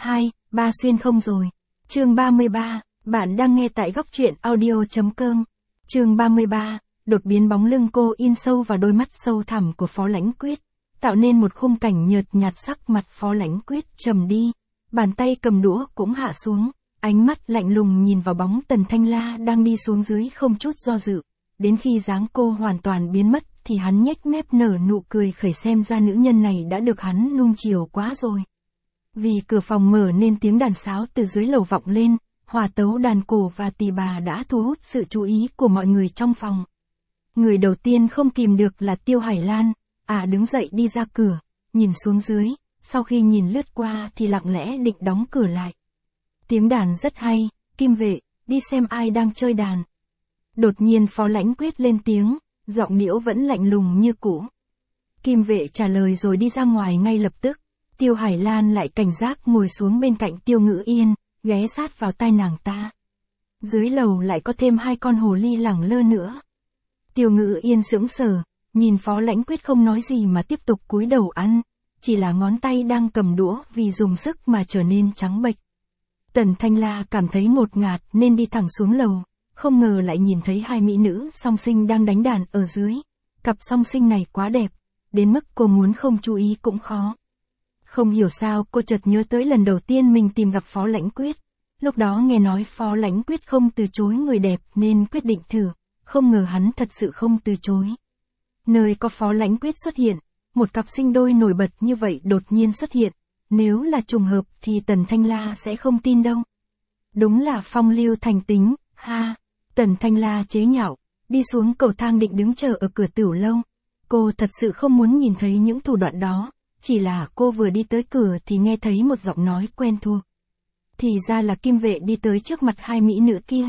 2, ba xuyên không rồi. Chương 33, bạn đang nghe tại góc truyện audio.com. Chương 33, đột biến bóng lưng cô in sâu vào đôi mắt sâu thẳm của Phó Lãnh Quyết, tạo nên một khung cảnh nhợt nhạt. Sắc mặt Phó Lãnh Quyết trầm đi, bàn tay cầm đũa cũng hạ xuống, ánh mắt lạnh lùng nhìn vào bóng Tần Thanh La đang đi xuống dưới không chút do dự. Đến khi dáng cô hoàn toàn biến mất thì hắn nhếch mép nở nụ cười khẩy, xem ra nữ nhân này đã được hắn nuông chiều quá rồi. Vì cửa phòng mở nên tiếng đàn sáo từ dưới lầu vọng lên, hòa tấu đàn cổ và tỳ bà đã thu hút sự chú ý của mọi người trong phòng. Người đầu tiên không kìm được là Tiêu Hải Lan, đứng dậy đi ra cửa, nhìn xuống dưới, sau khi nhìn lướt qua thì lặng lẽ định đóng cửa lại. Tiếng đàn rất hay, Kim Vệ, đi xem ai đang chơi đàn. Đột nhiên Phó Lãnh Quyết lên tiếng, giọng điệu vẫn lạnh lùng như cũ. Kim Vệ trả lời rồi đi ra ngoài ngay lập tức. Tiêu Hải Lan lại cảnh giác ngồi xuống bên cạnh Tiêu Ngữ Yên, ghé sát vào tai nàng ta. Dưới lầu lại có thêm 2 con hồ ly lẳng lơ nữa. Tiêu Ngữ Yên sững sờ, nhìn Phó Lãnh Quyết không nói gì mà tiếp tục cúi đầu ăn, chỉ là ngón tay đang cầm đũa vì dùng sức mà trở nên trắng bệch. Tần Thanh La cảm thấy ngột ngạt nên đi thẳng xuống lầu, không ngờ lại nhìn thấy 2 mỹ nữ song sinh đang đánh đàn ở dưới. Cặp song sinh này quá đẹp, đến mức cô muốn không chú ý cũng khó. Không hiểu sao cô chợt nhớ tới lần đầu tiên mình tìm gặp Phó Lãnh Quyết. Lúc đó nghe nói Phó Lãnh Quyết không từ chối người đẹp nên quyết định thử, không ngờ hắn thật sự không từ chối. Nơi có Phó Lãnh Quyết xuất hiện, một cặp sinh đôi nổi bật như vậy đột nhiên xuất hiện, nếu là trùng hợp thì Tần Thanh La sẽ không tin đâu. Đúng là phong lưu thành tính, ha. Tần Thanh La chế nhạo, đi xuống cầu thang định đứng chờ ở cửa tiểu lâu. Cô thật sự không muốn nhìn thấy những thủ đoạn đó, chỉ là cô vừa đi tới cửa thì nghe thấy một giọng nói quen thuộc. Thì ra là Kim Vệ đi tới trước mặt 2 mỹ nữ kia.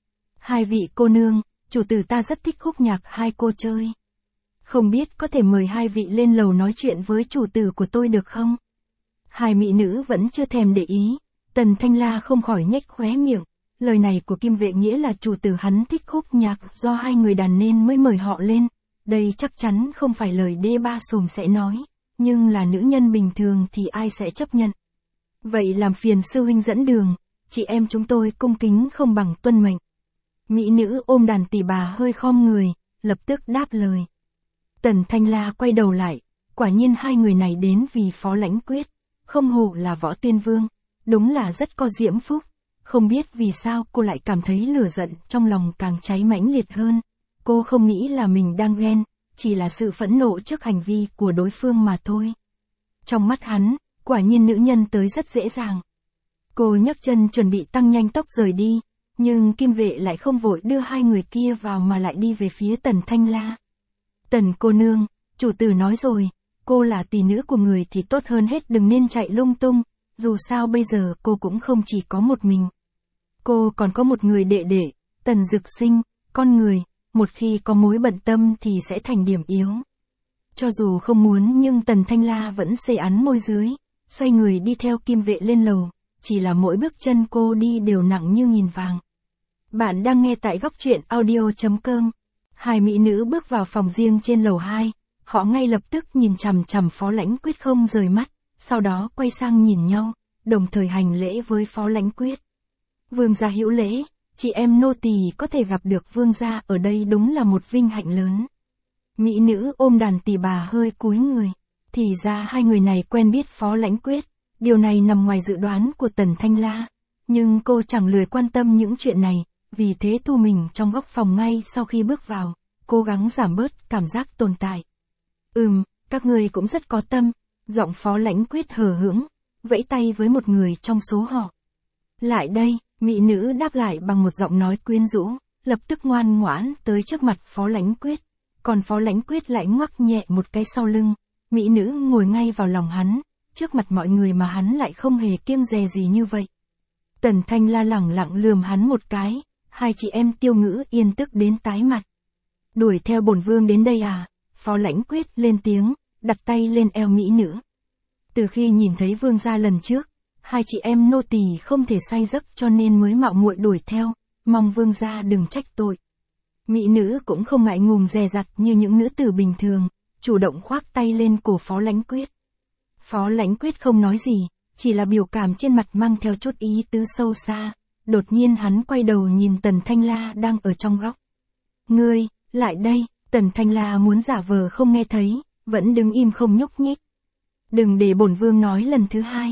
2 vị cô nương, chủ tử ta rất thích khúc nhạc 2 cô chơi. Không biết có thể mời 2 vị lên lầu nói chuyện với chủ tử của tôi được không? 2 mỹ nữ vẫn chưa thèm để ý, Tần Thanh La không khỏi nhếch khóe miệng. Lời này của Kim Vệ nghĩa là chủ tử hắn thích khúc nhạc do 2 người đàn nên mới mời họ lên. Đây chắc chắn không phải lời đê ba xồm sẽ nói, nhưng là nữ nhân bình thường thì ai sẽ chấp nhận. Vậy làm phiền sư huynh dẫn đường, chị em chúng tôi cung kính không bằng tuân mệnh. Mỹ nữ ôm đàn tỳ bà hơi khom người, lập tức đáp lời. Tần Thanh La quay đầu lại, quả nhiên 2 người này đến vì Phó Lãnh Quyết, không hổ là Võ Tuyên Vương, đúng là rất có diễm phúc. Không biết vì sao cô lại cảm thấy lửa giận trong lòng càng cháy mãnh liệt hơn. Cô không nghĩ là mình đang ghen, chỉ là sự phẫn nộ trước hành vi của đối phương mà thôi. Trong mắt hắn, quả nhiên nữ nhân tới rất dễ dàng. Cô nhấc chân chuẩn bị tăng nhanh tốc rời đi, nhưng Kim Vệ lại không vội đưa 2 người kia vào mà lại đi về phía Tần Thanh La. Tần cô nương, chủ tử nói rồi, cô là tỷ nữ của người thì tốt hơn hết đừng nên chạy lung tung, dù sao bây giờ cô cũng không chỉ có một mình. Cô còn có một người đệ đệ, Tần Dực Sinh, con người, một khi có mối bận tâm thì sẽ thành điểm yếu. Cho dù không muốn nhưng Tần Thanh La vẫn xê ắn môi dưới, xoay người đi theo Kim Vệ lên lầu, chỉ là mỗi bước chân cô đi đều nặng như nghìn vàng. Bạn đang nghe tại góc truyện audio.com. 2 mỹ nữ bước vào phòng riêng trên lầu 2, họ ngay lập tức nhìn chằm chằm Phó Lãnh Quyết không rời mắt, sau đó quay sang nhìn nhau, đồng thời hành lễ với Phó Lãnh Quyết. Vương gia hữu lễ, chị em nô tỳ có thể gặp được vương gia ở đây đúng là một vinh hạnh lớn. Mỹ nữ ôm đàn tỳ bà hơi cúi người, thì ra 2 người này quen biết Phó Lãnh Quyết, điều này nằm ngoài dự đoán của Tần Thanh La, nhưng cô chẳng lười quan tâm những chuyện này, vì thế thu mình trong góc phòng ngay sau khi bước vào, cố gắng giảm bớt cảm giác tồn tại. Các người cũng rất có tâm, giọng Phó Lãnh Quyết hờ hững, vẫy tay với một người trong số họ. Lại đây, mỹ nữ đáp lại bằng một giọng nói quyến rũ, lập tức ngoan ngoãn tới trước mặt Phó Lãnh Quyết, còn Phó Lãnh Quyết lại ngoắc nhẹ một cái sau lưng, mỹ nữ ngồi ngay vào lòng hắn, trước mặt mọi người mà hắn lại không hề kiêng dè gì như vậy. Tần Thanh La lẳng lặng lườm hắn một cái, 2 chị em Tiêu Ngữ Yên tức đến tái mặt. Đuổi theo bổn vương đến đây à? Phó Lãnh Quyết lên tiếng, đặt tay lên eo mỹ nữ. Từ khi nhìn thấy vương gia lần trước, 2 chị em nô tỳ không thể say giấc cho nên mới mạo muội đuổi theo, mong vương gia đừng trách tội. Mỹ nữ cũng không ngại ngùng dè dặt như những nữ tử bình thường, chủ động khoác tay lên cổ Phó Lãnh Quyết. Phó Lãnh Quyết không nói gì, chỉ là biểu cảm trên mặt mang theo chút ý tứ sâu xa. Đột nhiên hắn quay đầu nhìn Tần Thanh La đang ở trong góc. Ngươi, lại đây, Tần Thanh La muốn giả vờ không nghe thấy, vẫn đứng im không nhúc nhích. Đừng để bổn vương nói lần thứ hai.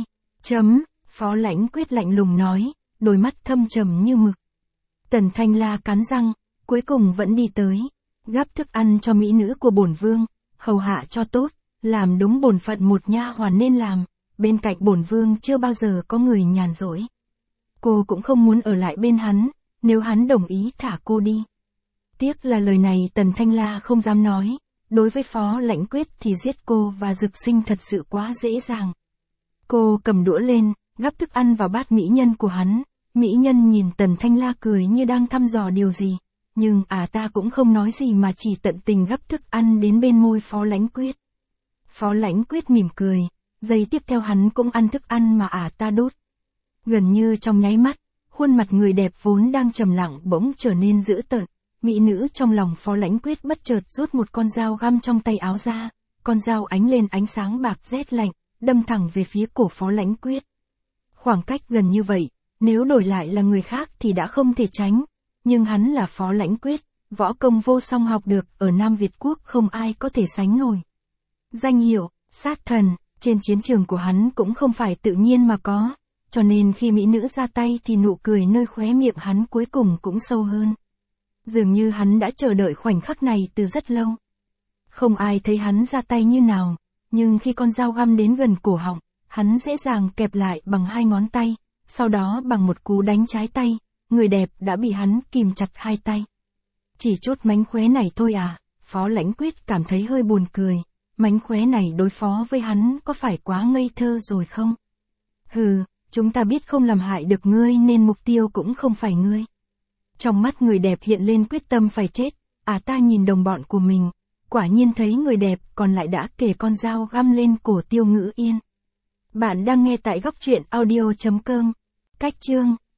Phó Lãnh Quyết lạnh lùng nói, đôi mắt thâm trầm như mực. Tần Thanh La cắn răng, cuối cùng vẫn đi tới, gắp thức ăn cho mỹ nữ của bổn vương, hầu hạ cho tốt, làm đúng bổn phận một nha hoàn nên làm, bên cạnh bổn vương chưa bao giờ có người nhàn rỗi. Cô cũng không muốn ở lại bên hắn, nếu hắn đồng ý thả cô đi. Tiếc là lời này Tần Thanh La không dám nói, đối với Phó Lãnh Quyết thì giết cô và Dực Sinh thật sự quá dễ dàng. Cô cầm đũa lên, gắp thức ăn vào bát mỹ nhân của hắn, mỹ nhân nhìn Tần Thanh La cười như đang thăm dò điều gì, nhưng ta cũng không nói gì mà chỉ tận tình gắp thức ăn đến bên môi Phó Lãnh Quyết. Phó Lãnh Quyết mỉm cười, giây tiếp theo hắn cũng ăn thức ăn mà ta đút. Gần như trong nháy mắt, khuôn mặt người đẹp vốn đang trầm lặng bỗng trở nên dữ tợn. Mỹ nữ trong lòng Phó Lãnh Quyết bất chợt rút một con dao găm trong tay áo ra, con dao ánh lên ánh sáng bạc rét lạnh, đâm thẳng về phía cổ Phó Lãnh Quyết. Khoảng cách gần như vậy, nếu đổi lại là người khác thì đã không thể tránh, nhưng hắn là Phó Lãnh Quyết, võ công vô song học được ở Nam Việt Quốc không ai có thể sánh nổi. Danh hiệu, sát thần, trên chiến trường của hắn cũng không phải tự nhiên mà có, cho nên khi mỹ nữ ra tay thì nụ cười nơi khóe miệng hắn cuối cùng cũng sâu hơn. Dường như hắn đã chờ đợi khoảnh khắc này từ rất lâu. Không ai thấy hắn ra tay như nào, nhưng khi con dao găm đến gần cổ họng, hắn dễ dàng kẹp lại bằng hai ngón tay, sau đó bằng một cú đánh trái tay, người đẹp đã bị hắn kìm chặt hai tay. Chỉ chút mánh khóe này thôi Phó Lãnh Quyết cảm thấy hơi buồn cười, mánh khóe này đối phó với hắn có phải quá ngây thơ rồi không? Hừ, chúng ta biết không làm hại được ngươi nên mục tiêu cũng không phải ngươi. Trong mắt người đẹp hiện lên quyết tâm phải chết, ta nhìn đồng bọn của mình, quả nhiên thấy người đẹp còn lại đã kề con dao găm lên cổ Tiêu Ngữ Yên. Bạn đang nghe tại góc truyện audio.com. Cách chương